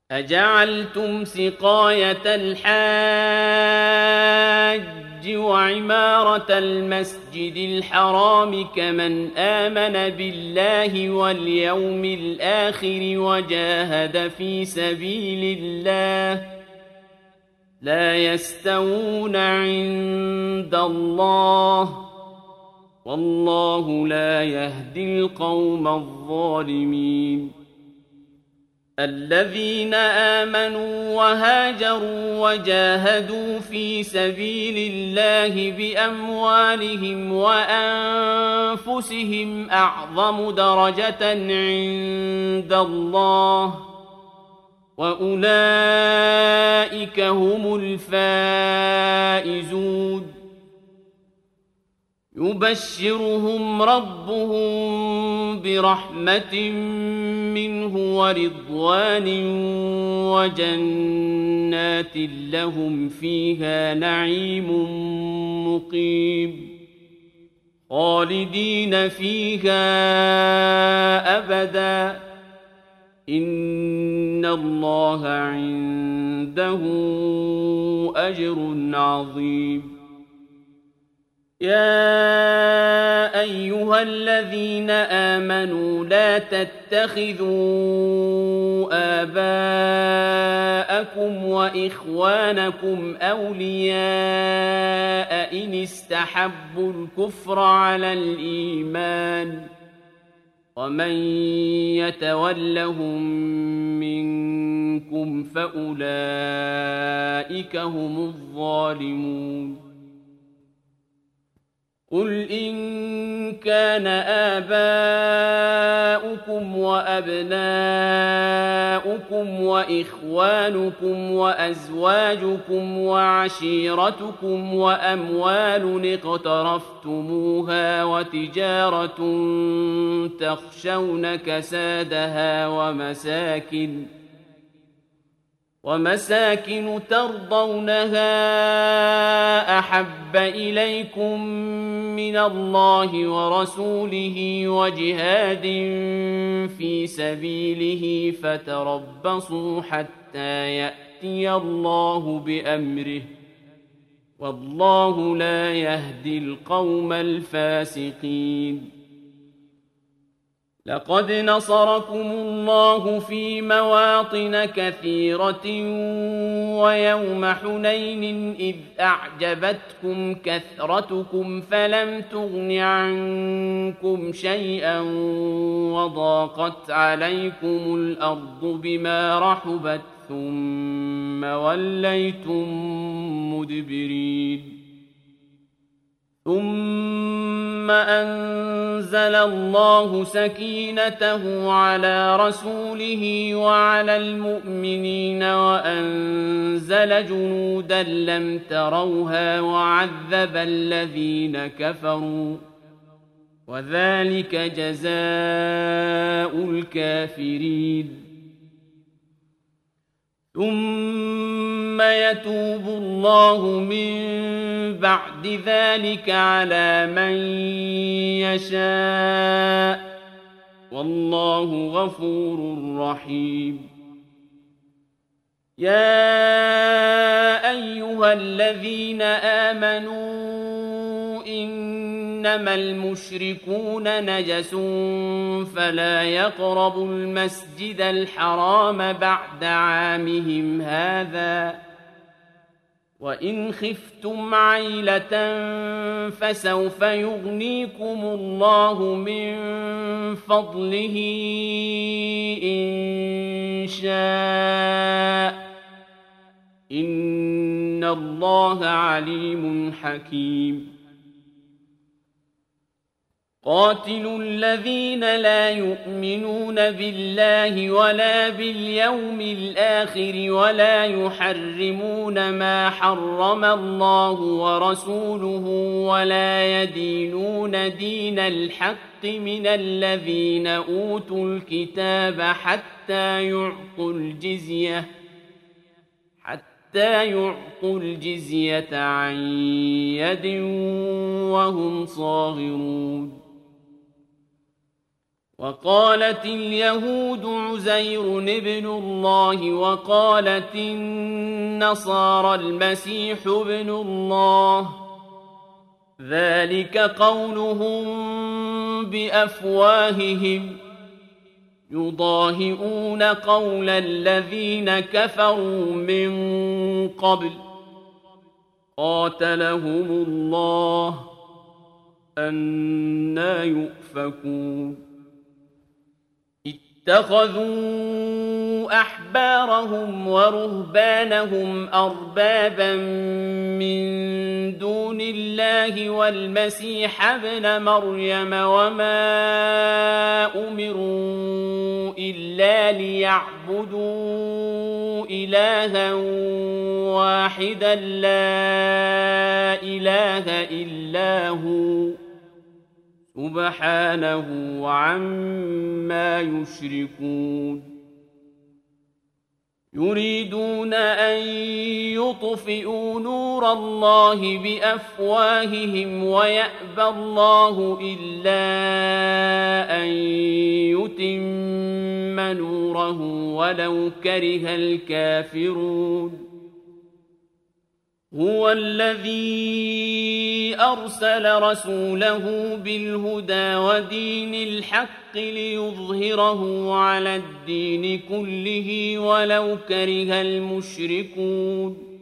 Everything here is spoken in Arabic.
أجعلتم سقاية الحاج وعمارة المسجد الحرام كمن آمن بالله واليوم الآخر وجاهد في سبيل الله لا يستوون عند الله والله لا يهدي القوم الظالمين الذين آمنوا وهاجروا وجاهدوا في سبيل الله بأموالهم وأنفسهم أعظم درجة عند الله وأولئك هم الفائزون يبشرهم ربهم برحمة منه ورضوان وجنات لهم فيها نعيم مقيم خالدين فيها أبدا إن الله عنده أجر عظيم يا أيها الذين آمنوا لا تتخذوا آباءكم وإخوانكم أولياء إن استحبوا الكفر على الإيمان ومن يتولهم منكم فأولئك هم الظالمون قل إن كان آباؤكم وأبناؤكم وإخوانكم وأزواجكم وعشيرتكم وأموال اقترفتموها وتجارة تخشون كسادها ومساكن ترضونها أحب إليكم من الله ورسوله وجهاد في سبيله فتربصوا حتى يأتي الله بأمره والله لا يهدي القوم الفاسقين لقد نصركم الله في مواطن كثيرة ويوم حنين إذ أعجبتكم كثرتكم فلم تغن عنكم شيئا وضاقت عليكم الأرض بما رحبت ثم وليتم مدبرين ثم أنزل الله سكينته على رسوله وعلى المؤمنين وأنزل جنودا لم تروها وعذب الذين كفروا وذلك جزاء الكافرين ثم يتوب الله من بعد ذلك على من يشاء والله غفور رحيم يا أيها الذين آمنوا إنما المشركون نجس فلا يقربوا المسجد الحرام بعد عامهم هذا وإن خفتم عيلة فسوف يغنيكم الله من فضله إن شاء إن الله عليم حكيم قاتلوا الذين لا يؤمنون بالله ولا باليوم الآخر ولا يحرمون ما حرم الله ورسوله ولا يدينون دين الحق من الذين أوتوا الكتاب حتى يعطوا الجزية عن يد وهم صاغرون وقالت اليهود عزير ابن الله وقالت النصارى المسيح ابن الله ذلك قولهم بأفواههم يضاهئون قول الذين كفروا من قبل قاتلهم الله أنى يؤفكون اتخذوا أحبارهم ورهبانهم أربابا من دون الله والمسيح ابن مريم وما أمروا إلا ليعبدوا إلها واحدا لا إله إلا هو سبحانه عما يشركون يريدون أن يطفئوا نور الله بأفواههم ويأبى الله إلا أن يتم نوره ولو كره الكافرون هو الذي أرسل رسوله بالهدى ودين الحق ليظهره على الدين كله ولو كره المشركون